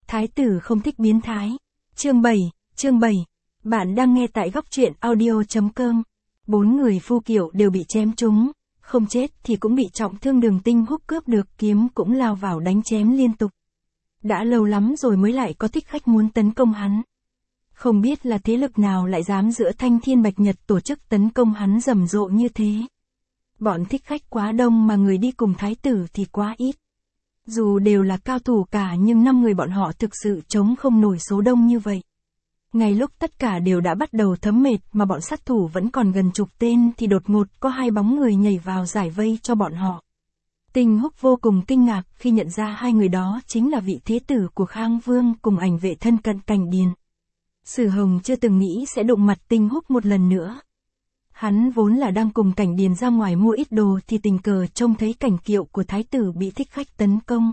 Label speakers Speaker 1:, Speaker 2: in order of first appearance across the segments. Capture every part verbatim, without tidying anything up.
Speaker 1: Thái tử không thích biến thái. Chương bảy, chương bảy. Bạn đang nghe tại góc truyện audio chấm com. Bốn người phu kiệu đều bị chém trúng, không chết thì cũng bị trọng thương. Đường Tinh Húc cướp được kiếm cũng lao vào đánh chém liên tục. Đã lâu lắm rồi mới lại có thích khách muốn tấn công hắn. Không biết là thế lực nào lại dám giữa Thanh Thiên Bạch Nhật tổ chức tấn công hắn rầm rộ như thế. Bọn thích khách quá đông mà người đi cùng thái tử thì quá ít. Dù đều là cao thủ cả nhưng năm người bọn họ thực sự chống không nổi số đông như vậy. Ngay lúc tất cả đều đã bắt đầu thấm mệt mà bọn sát thủ vẫn còn gần chục tên thì đột ngột có hai bóng người nhảy vào giải vây cho bọn họ. Tinh Húc vô cùng kinh ngạc khi nhận ra hai người đó chính là vị thế tử của Khang Vương cùng ảnh vệ thân cận Cảnh Điền. Sử Hồng chưa từng nghĩ sẽ đụng mặt Tinh Húc một lần nữa. Hắn vốn là đang cùng Cảnh Điền ra ngoài mua ít đồ thì tình cờ trông thấy cảnh kiệu của thái tử bị thích khách tấn công.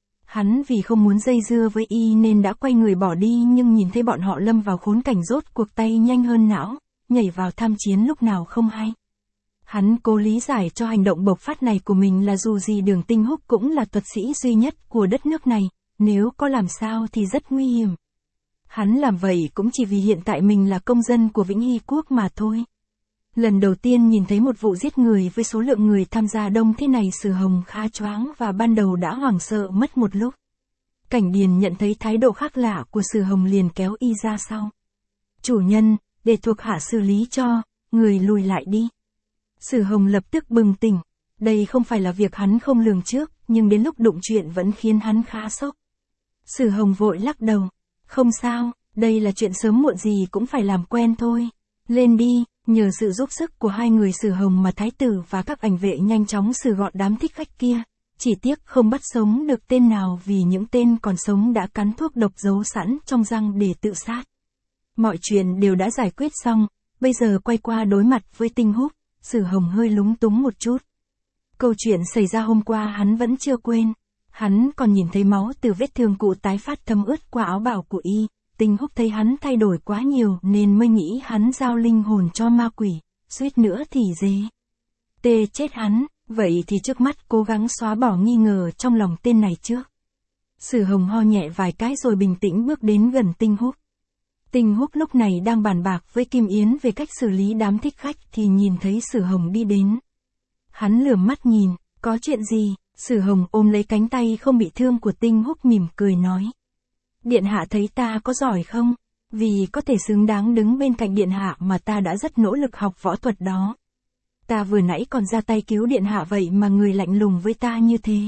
Speaker 1: Hắn vì không muốn dây dưa với y nên đã quay người bỏ đi, nhưng nhìn thấy bọn họ lâm vào khốn cảnh rốt cuộc tay nhanh hơn não, nhảy vào tham chiến lúc nào không hay. Hắn cố lý giải cho hành động bộc phát này của mình là dù gì Đường Tinh Húc cũng là thuật sĩ duy nhất của đất nước này, nếu có làm sao thì rất nguy hiểm. Hắn làm vậy cũng chỉ vì hiện tại mình là công dân của Vĩnh Hy Quốc mà thôi. Lần đầu tiên nhìn thấy một vụ giết người với số lượng người tham gia đông thế này, Sử Hồng khá choáng và ban đầu đã hoảng sợ mất một lúc. Cảnh Điền nhận thấy thái độ khác lạ của Sử Hồng liền kéo y ra sau. Chủ nhân, để thuộc hạ xử lý cho, người lùi lại đi. Sử Hồng lập tức bừng tỉnh. Đây không phải là việc hắn không lường trước, nhưng đến lúc đụng chuyện vẫn khiến hắn khá sốc. Sử Hồng vội lắc đầu. Không sao, đây là chuyện sớm muộn gì cũng phải làm quen thôi. Lên đi. Nhờ sự giúp sức của hai người Sử Hồng mà thái tử và các ảnh vệ nhanh chóng xử gọn đám thích khách kia. Chỉ tiếc không bắt sống được tên nào vì những tên còn sống đã cắn thuốc độc giấu sẵn trong răng để tự sát. Mọi chuyện đều đã giải quyết xong, bây giờ quay qua đối mặt với Tinh Húc, Sử Hồng hơi lúng túng một chút. Câu chuyện xảy ra hôm qua hắn vẫn chưa quên. Hắn còn nhìn thấy máu từ vết thương cụ tái phát thấm ướt qua áo bào của y. Tinh Húc thấy hắn thay đổi quá nhiều nên mới nghĩ hắn giao linh hồn cho ma quỷ, suýt nữa thì dế. Tê chết hắn, vậy thì trước mắt cố gắng xóa bỏ nghi ngờ trong lòng tên này trước. Sử Hồng ho nhẹ vài cái rồi bình tĩnh bước đến gần Tinh Húc. Tinh Húc lúc này đang bàn bạc với Kim Yến về cách xử lý đám thích khách thì nhìn thấy Sử Hồng đi đến. Hắn lườm mắt nhìn, có chuyện gì? Sử Hồng ôm lấy cánh tay không bị thương của Tinh Húc mỉm cười nói. Điện hạ thấy ta có giỏi không? Vì có thể xứng đáng đứng bên cạnh điện hạ mà ta đã rất nỗ lực học võ thuật đó. Ta vừa nãy còn ra tay cứu điện hạ vậy mà người lạnh lùng với ta như thế.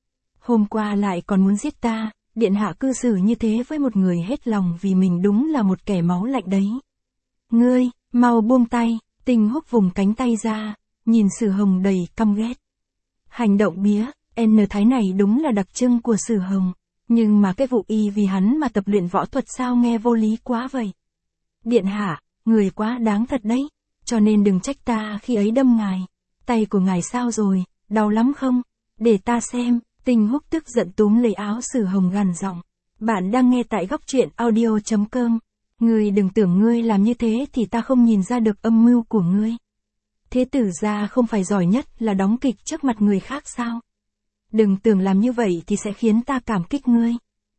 Speaker 1: Hôm qua lại còn muốn giết ta, điện hạ cư xử như thế với một người hết lòng vì mình đúng là một kẻ máu lạnh đấy. Ngươi, mau buông tay. Tinh Húc vùng cánh tay ra, nhìn Sử Hồng đầy căm ghét. Hành động bía, N thái này đúng là đặc trưng của Sử Hồng. Nhưng mà cái vụ y vì hắn mà tập luyện võ thuật sao nghe vô lý quá vậy. Điện hạ, người quá đáng thật đấy, cho nên đừng trách ta khi ấy đâm ngài. Tay của ngài sao rồi, đau lắm không? Để ta xem. Tinh Húc tức giận túm lấy áo Sử Hồng gằn giọng. Bạn đang nghe tại góc truyện audio chấm com. Ngươi đừng tưởng ngươi làm như thế thì ta không nhìn ra được âm mưu của ngươi. Thế tử gia không phải giỏi nhất là đóng kịch trước mặt người khác sao? Đừng tưởng làm như vậy thì sẽ khiến ta cảm kích ngươi.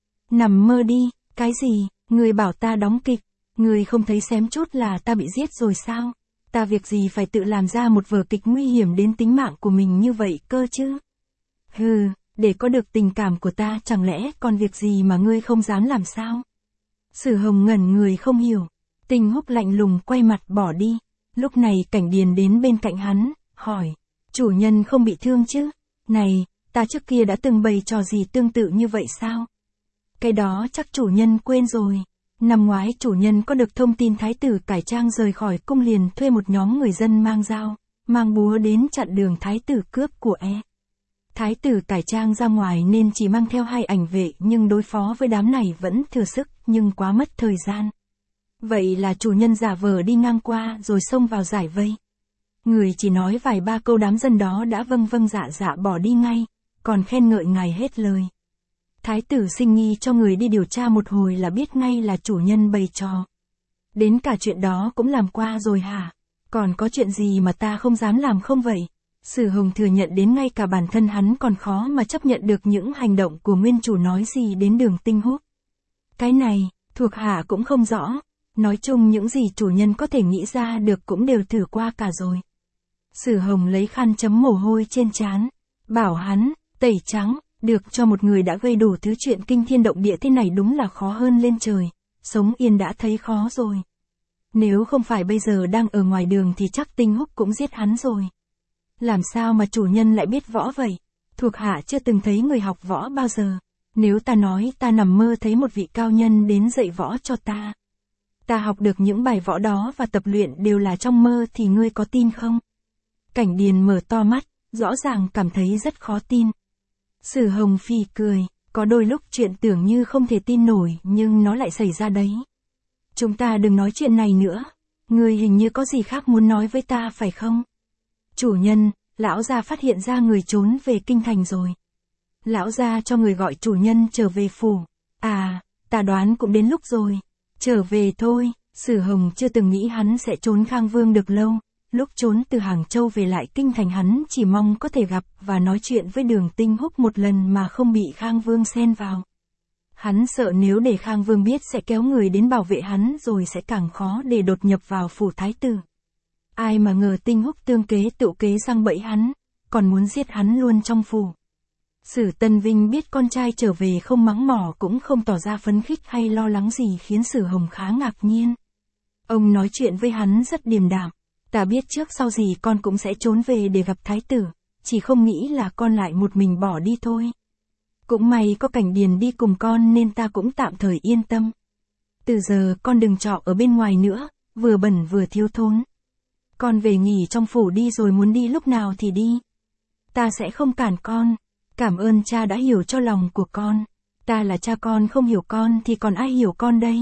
Speaker 1: Nằm mơ đi, cái gì, ngươi bảo ta đóng kịch, ngươi không thấy xém chút là ta bị giết rồi sao? Ta việc gì phải tự làm ra một vở kịch nguy hiểm đến tính mạng của mình như vậy cơ chứ? Hừ, để có được tình cảm của ta chẳng lẽ còn việc gì mà ngươi không dám làm sao? Sử Hồng ngẩn người không hiểu. Tinh Húc lạnh lùng quay mặt bỏ đi. Lúc này Cảnh Điền đến bên cạnh hắn, hỏi, chủ nhân không bị thương chứ? Này, ta trước kia đã từng bày trò gì tương tự như vậy sao? Cái đó chắc chủ nhân quên rồi. Năm ngoái chủ nhân có được thông tin thái tử Cải Trang rời khỏi cung liền thuê một nhóm người dân mang dao, mang búa đến chặn đường thái tử cướp của e. Thái tử Cải Trang ra ngoài nên chỉ mang theo hai ảnh vệ nhưng đối phó với đám này vẫn thừa sức nhưng quá mất thời gian. Vậy là chủ nhân giả vờ đi ngang qua rồi xông vào giải vây. Người chỉ nói vài ba câu đám dân đó đã vâng vâng dạ dạ bỏ đi ngay, còn khen ngợi ngài hết lời. Thái tử sinh nghi cho người đi điều tra một hồi là biết ngay là chủ nhân bày trò. Đến cả chuyện đó cũng làm qua rồi hả? Còn có chuyện gì mà ta không dám làm không vậy? Sử Hồng thừa nhận đến ngay cả bản thân hắn còn khó mà chấp nhận được những hành động của nguyên chủ nói gì đến Đường Tinh Húc. Cái này, thuộc hạ cũng không rõ. Nói chung những gì chủ nhân có thể nghĩ ra được cũng đều thử qua cả rồi. Sử Hồng lấy khăn chấm mồ hôi trên trán, bảo hắn, tẩy trắng, được cho một người đã gây đủ thứ chuyện kinh thiên động địa thế này đúng là khó hơn lên trời, sống yên đã thấy khó rồi. Nếu không phải bây giờ đang ở ngoài đường thì chắc Tinh Húc cũng giết hắn rồi. Làm sao mà chủ nhân lại biết võ vậy? Thuộc hạ chưa từng thấy người học võ bao giờ. Nếu ta nói ta nằm mơ thấy một vị cao nhân đến dạy võ cho ta. Ta học được những bài võ đó và tập luyện đều là trong mơ thì ngươi có tin không? Cảnh Điền mở to mắt, rõ ràng cảm thấy rất khó tin. Sử Hồng phì cười, có đôi lúc chuyện tưởng như không thể tin nổi nhưng nó lại xảy ra đấy. Chúng ta đừng nói chuyện này nữa, ngươi hình như có gì khác muốn nói với ta phải không? Chủ nhân, lão gia phát hiện ra người trốn về kinh thành rồi. Lão gia cho người gọi chủ nhân trở về phủ. À, ta đoán cũng đến lúc rồi. Trở về thôi, Sử Hồng chưa từng nghĩ hắn sẽ trốn Khang Vương được lâu. Lúc trốn từ Hàng Châu về lại kinh thành hắn chỉ mong có thể gặp và nói chuyện với Đường Tinh Húc một lần mà không bị Khang Vương xen vào. Hắn sợ nếu để Khang Vương biết sẽ kéo người đến bảo vệ hắn rồi sẽ càng khó để đột nhập vào phủ thái tử. Ai mà ngờ Tinh Húc tương kế tự kế sang bẫy hắn, còn muốn giết hắn luôn trong phủ. Sử Tân Vinh biết con trai trở về không mắng mỏ cũng không tỏ ra phấn khích hay lo lắng gì khiến Sử Hồng khá ngạc nhiên. Ông nói chuyện với hắn rất điềm đạm. Ta biết trước sau gì con cũng sẽ trốn về để gặp thái tử, chỉ không nghĩ là con lại một mình bỏ đi thôi. Cũng may có Cảnh Điền đi cùng con nên ta cũng tạm thời yên tâm. Từ giờ con đừng trọ ở bên ngoài nữa, vừa bẩn vừa thiếu thốn. Con về nghỉ trong phủ đi rồi muốn đi lúc nào thì đi. Ta sẽ không cản con. Cảm ơn cha đã hiểu cho lòng của con. Ta là cha con không hiểu con thì còn ai hiểu con đây.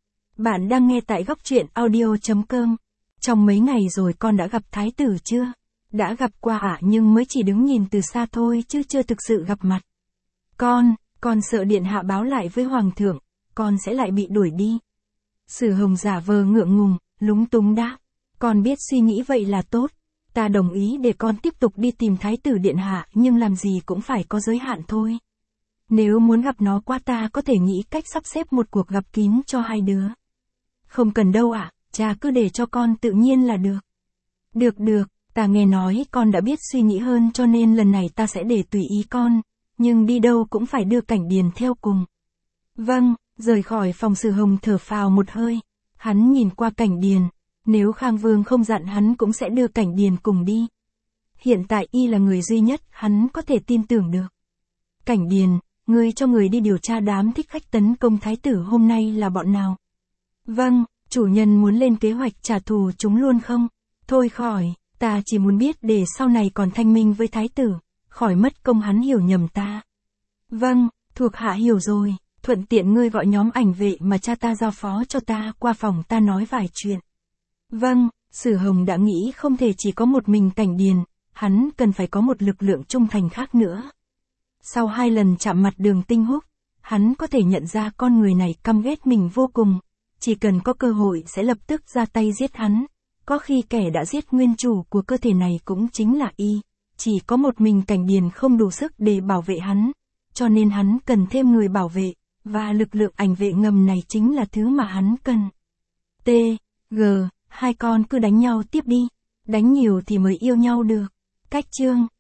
Speaker 1: Bạn đang nghe tại góc truyện audio chấm com. Trong mấy ngày rồi con đã gặp thái tử chưa? Đã gặp qua ạ à, nhưng mới chỉ đứng nhìn từ xa thôi chứ chưa thực sự gặp mặt. Con, con sợ điện hạ báo lại với hoàng thượng, con sẽ lại bị đuổi đi. Sử Hồng giả vờ ngượng ngùng, lúng túng đáp. Con biết suy nghĩ vậy là tốt. Ta đồng ý để con tiếp tục đi tìm thái tử điện hạ nhưng làm gì cũng phải có giới hạn thôi. Nếu muốn gặp nó qua ta có thể nghĩ cách sắp xếp một cuộc gặp kín cho hai đứa. Không cần đâu ạ, à, cha cứ để cho con tự nhiên là được. Được được, ta nghe nói con đã biết suy nghĩ hơn cho nên lần này ta sẽ để tùy ý con, nhưng đi đâu cũng phải đưa Cảnh Điền theo cùng. Vâng, rời khỏi phòng Sử Hồng thở phào một hơi, hắn nhìn qua Cảnh Điền. Nếu Khang Vương không dặn hắn cũng sẽ đưa Cảnh Điền cùng đi. Hiện tại y là người duy nhất hắn có thể tin tưởng được. Cảnh Điền, ngươi cho người đi điều tra đám thích khách tấn công thái tử hôm nay là bọn nào? Vâng, chủ nhân muốn lên kế hoạch trả thù chúng luôn không? Thôi khỏi, ta chỉ muốn biết để sau này còn thanh minh với thái tử, khỏi mất công hắn hiểu nhầm ta. Vâng, thuộc hạ hiểu rồi, thuận tiện ngươi gọi nhóm ảnh vệ mà cha ta giao phó cho ta qua phòng ta nói vài chuyện. Vâng, Sử Hồng đã nghĩ không thể chỉ có một mình Cảnh Điền, hắn cần phải có một lực lượng trung thành khác nữa. Sau hai lần chạm mặt Đường Tinh Húc, hắn có thể nhận ra con người này căm ghét mình vô cùng, chỉ cần có cơ hội sẽ lập tức ra tay giết hắn, có khi kẻ đã giết nguyên chủ của cơ thể này cũng chính là y, chỉ có một mình Cảnh Điền không đủ sức để bảo vệ hắn, cho nên hắn cần thêm người bảo vệ, và lực lượng ảnh vệ ngầm này chính là thứ mà hắn cần. T. G. Hai con cứ đánh nhau tiếp đi, đánh nhiều thì mới yêu nhau được. Cách chương